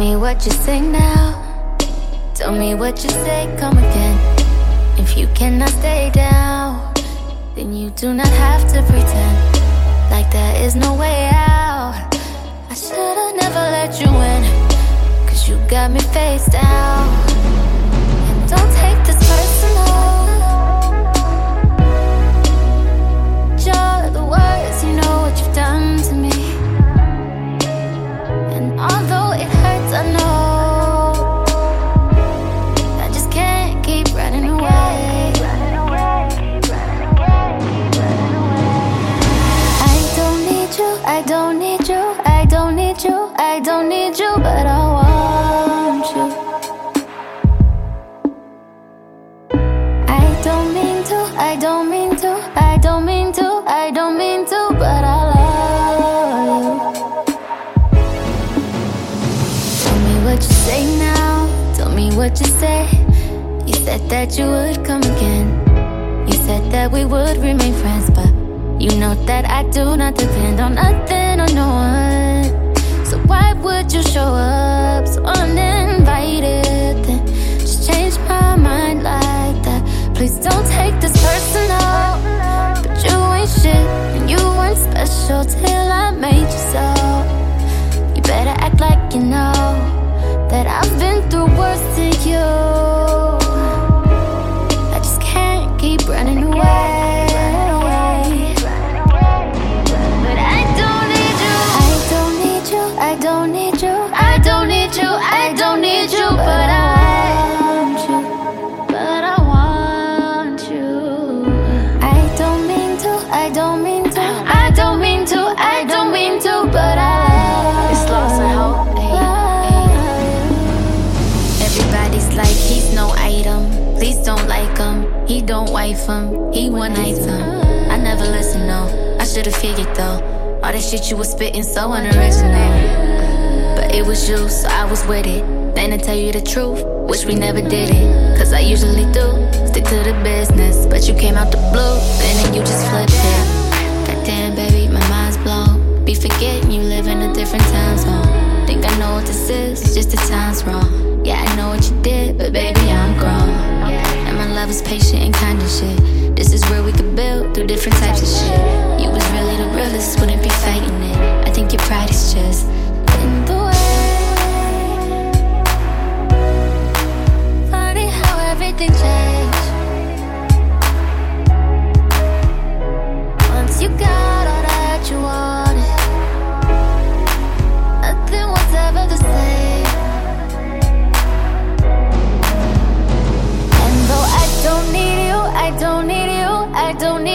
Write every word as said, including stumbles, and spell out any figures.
me what you say now. Tell me what you say, come again. If you cannot stay down, then you do not have to pretend like there is no way out. I should've never let you in, cause you got me face down. And don't take this personal. You're the worst, you know what you've done to me. And although it hurts, I know I just can't keep running away. I don't need you, I don't need you, I don't need you, I don't need you, but I want you. I don't mean to, I don't mean to, I don't mean to, I don't mean to, but I love you. Tell me what you say now, tell me what you say. You said that you would come again. You said that we would remain friends, but you know that I do not depend on nothing or no one. So why would you show up so uninvited, then just change my mind like that? Please don't take this personal, but you ain't shit and you weren't special till I made you so. You better act like you know that I've been through worse to you. I just can't keep running away. But I don't need you, I don't need you, I don't need you, I don't need you, I don't need you, but I want you, but I want you. I don't mean to, I don't mean to, I don't mean to, I don't mean to, but I love you. It's lost and hope. Everybody's like he's no item. Please don't like him. He don't wife him. He one item. I never listen, no. I should've figured though. All that shit you was spitting so unoriginal. But it was you, so I was with it. Then to tell you the truth, wish we never did it. Cause I usually do, stick to the business. But you came out the blue, and then you just flipped it. Goddamn baby, my mind's blown. Be forgetting you live in a different time zone. Think I know what this is, it's just the time's wrong. Yeah, I know what you did, but baby, I'm grown. And my love is patient and kind of shit. This is where we could build through different types of shit. You was really the realest, wouldn't be fighting it. I think your pride is just in the way. Funny how everything changed once you got all that you wanted. Nothing was ever the same. And though I don't need you, I don't need you, I don't need